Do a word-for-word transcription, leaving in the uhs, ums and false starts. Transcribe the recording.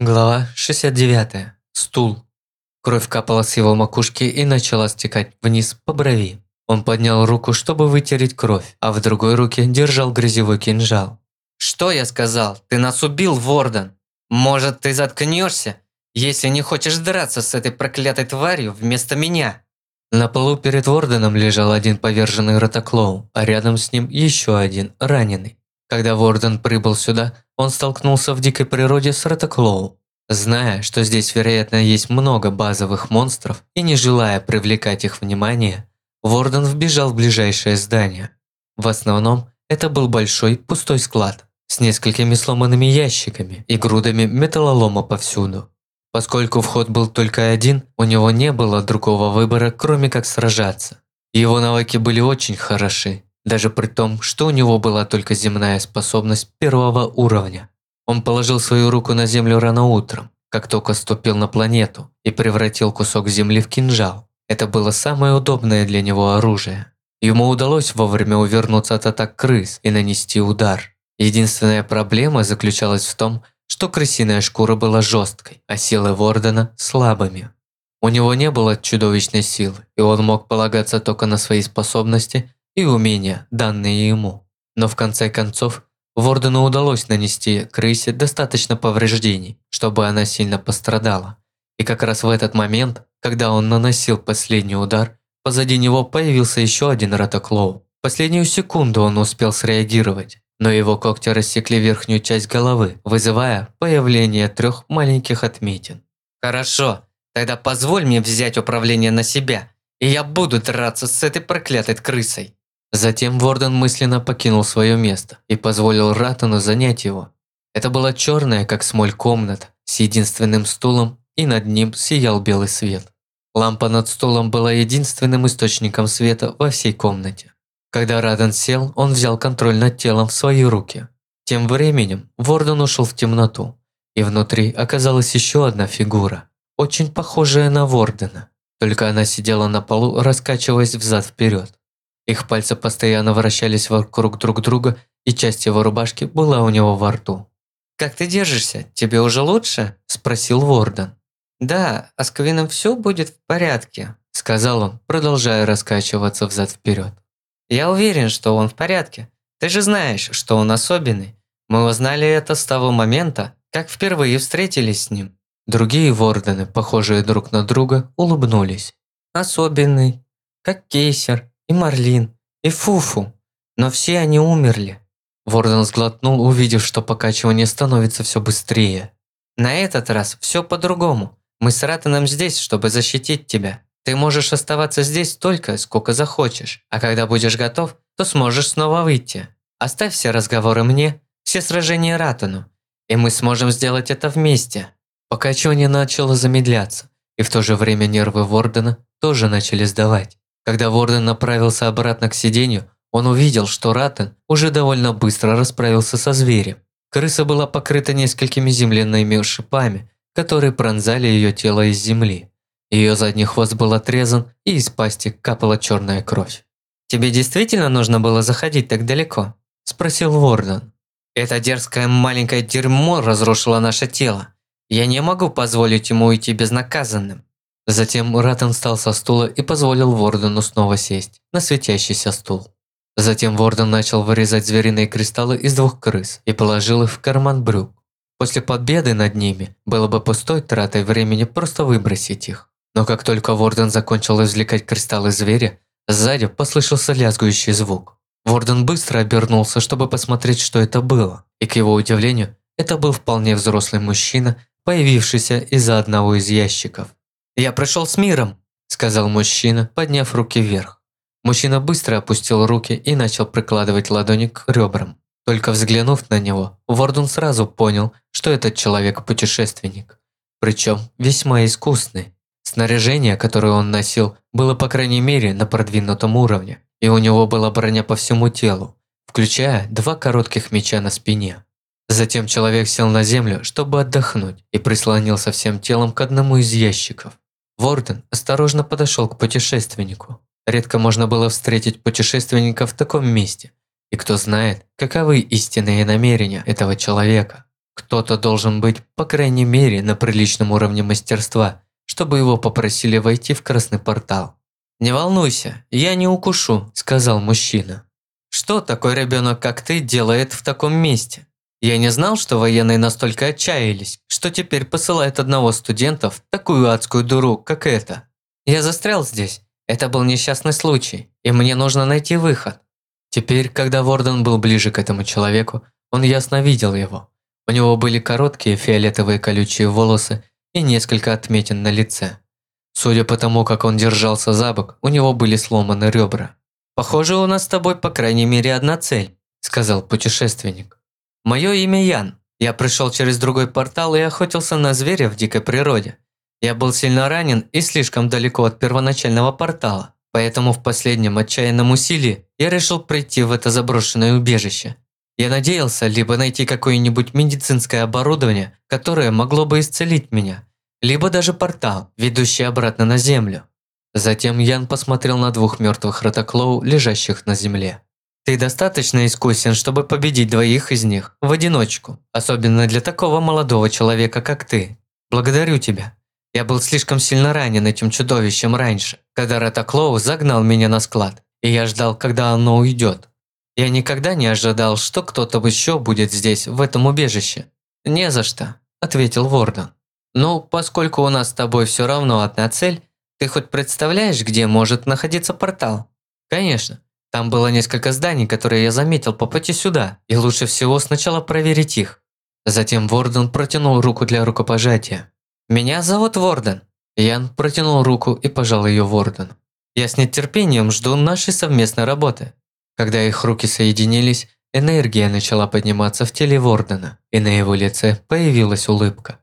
Глава шестьдесят девять. Стул. Кровь капала с его макушки и начала стекать вниз по брови. Он поднял руку, чтобы вытереть кровь, а в другой руке держал грязевой кинжал. «Что я сказал? Ты нас убил, Ворден! Может, ты заткнешься, если не хочешь драться с этой проклятой тварью вместо меня?» На полу перед Ворденом лежал один поверженный Ротоклоу, а рядом с ним еще один, раненый. Когда Ворден прибыл сюда, он столкнулся в дикой природе с Ротоклоу. Зная, что здесь, вероятно, есть много базовых монстров, и не желая привлекать их внимание, Ворден вбежал в ближайшее здание. В основном, это был большой пустой склад с несколькими сломанными ящиками и грудами металлолома повсюду. Поскольку вход был только один, у него не было другого выбора, кроме как сражаться. Его навыки были очень хороши, даже при том, что у него была только земная способность первого уровня. Он положил свою руку на землю рано утром, как только ступил на планету, и превратил кусок земли в кинжал. Это было самое удобное для него оружие. Ему удалось вовремя увернуться от атак крыс и нанести удар. Единственная проблема заключалась в том, что крысиная шкура была жесткой, а силы Вордена слабыми. У него не было чудовищной силы, и он мог полагаться только на свои способности и умения, данные ему. Но в конце концов, Вордену удалось нанести крысе достаточно повреждений, чтобы она сильно пострадала. И как раз в этот момент, когда он наносил последний удар, позади него появился еще один Ротоклоу. В последнюю секунду он успел среагировать, но его когти рассекли верхнюю часть головы, вызывая появление трех маленьких отметин. «Хорошо, тогда позволь мне взять управление на себя, и я буду драться с этой проклятой крысой». Затем Ворден мысленно покинул свое место и позволил Ратану занять его. Это была черная, как смоль, комната с единственным стулом, и над ним сиял белый свет. Лампа над стулом была единственным источником света во всей комнате. Когда Ратан сел, он взял контроль над телом в свои руки. Тем временем Ворден ушел в темноту, и внутри оказалась еще одна фигура, очень похожая на Вордена, только она сидела на полу, раскачиваясь взад-вперед. Их пальцы постоянно вращались вокруг друг друга, и часть его рубашки была у него во рту. «Как ты держишься? Тебе уже лучше?» – спросил Ворден. «Да, а с Квином все будет в порядке», – сказал он, продолжая раскачиваться взад-вперед. «Я уверен, что он в порядке. Ты же знаешь, что он особенный. Мы узнали это с того момента, как впервые встретились с ним». Другие Вордены, похожие друг на друга, улыбнулись. «Особенный, как Кейсер, и Марлин, и Фуфу, но все они умерли». Ворден сглотнул, увидев, что покачивание становится все быстрее. «На этот раз все по-другому. Мы с Ратаном здесь, чтобы защитить тебя. Ты можешь оставаться здесь столько, сколько захочешь, а когда будешь готов, то сможешь снова выйти. Оставь все разговоры мне, все сражения Ратану, и мы сможем сделать это вместе». Покачивание начало замедляться, и в то же время нервы Вордена тоже начали сдавать. Когда Ворден направился обратно к сиденью, он увидел, что Ратан уже довольно быстро расправился со зверем. Крыса была покрыта несколькими земляными шипами, которые пронзали ее тело из земли. Ее задний хвост был отрезан, и из пасти капала черная кровь. «Тебе действительно нужно было заходить так далеко?» – спросил Ворден. «Это дерзкое маленькое дерьмо разрушило наше тело. Я не могу позволить ему уйти безнаказанным». Затем Ратан встал со стула и позволил Вордену снова сесть на светящийся стул. Затем Ворден начал вырезать звериные кристаллы из двух крыс и положил их в карман брюк. После победы над ними было бы пустой тратой времени просто выбросить их. Но как только Ворден закончил извлекать кристаллы зверя, сзади послышался лязгающий звук. Ворден быстро обернулся, чтобы посмотреть, что это было. И к его удивлению, это был вполне взрослый мужчина, появившийся из-за одного из ящиков. «Я пришел с миром», – сказал мужчина, подняв руки вверх. Мужчина быстро опустил руки и начал прикладывать ладони к ребрам. Только взглянув на него, Ворден сразу понял, что этот человек-путешественник. Причем весьма искусный. Снаряжение, которое он носил, было по крайней мере на продвинутом уровне, и у него была броня по всему телу, включая два коротких меча на спине. Затем человек сел на землю, чтобы отдохнуть, и прислонился всем телом к одному из ящиков. Ворден осторожно подошел к путешественнику. Редко можно было встретить путешественника в таком месте, и кто знает, каковы истинные намерения этого человека. Кто-то должен быть, по крайней мере, на приличном уровне мастерства, чтобы его попросили войти в красный портал. «Не волнуйся, я не укушу», – сказал мужчина. «Что такой ребенок, как ты, делает в таком месте? Я не знал, что военные настолько отчаялись, что теперь посылают одного студента в такую адскую дуру, как эта. Я застрял здесь. Это был несчастный случай, и мне нужно найти выход». Теперь, когда Ворден был ближе к этому человеку, он ясно видел его. У него были короткие фиолетовые колючие волосы и несколько отметин на лице. Судя по тому, как он держался за бок, у него были сломаны ребра. «Похоже, у нас с тобой по крайней мере одна цель», – сказал путешественник. «Мое имя Ян. Я пришел через другой портал и охотился на зверя в дикой природе. Я был сильно ранен и слишком далеко от первоначального портала, поэтому в последнем отчаянном усилии я решил прийти в это заброшенное убежище. Я надеялся либо найти какое-нибудь медицинское оборудование, которое могло бы исцелить меня, либо даже портал, ведущий обратно на землю». Затем Ян посмотрел на двух мертвых Ратаклоу, лежащих на земле. «Ты достаточно искусен, чтобы победить двоих из них в одиночку, особенно для такого молодого человека, как ты. Благодарю тебя. Я был слишком сильно ранен этим чудовищем раньше, когда Ратаклоу загнал меня на склад, и я ждал, когда оно уйдет. Я никогда не ожидал, что кто-то еще будет здесь, в этом убежище». «Не за что», – ответил Ворден. «Ну, поскольку у нас с тобой все равно одна цель, ты хоть представляешь, где может находиться портал?» «Конечно. Там было несколько зданий, которые я заметил по пути сюда, и лучше всего сначала проверить их». Затем Ворден протянул руку для рукопожатия. «Меня зовут Ворден». Ян протянул руку и пожал ее Вордену. «Я с нетерпением жду нашей совместной работы». Когда их руки соединились, энергия начала подниматься в теле Вордена, и на его лице появилась улыбка.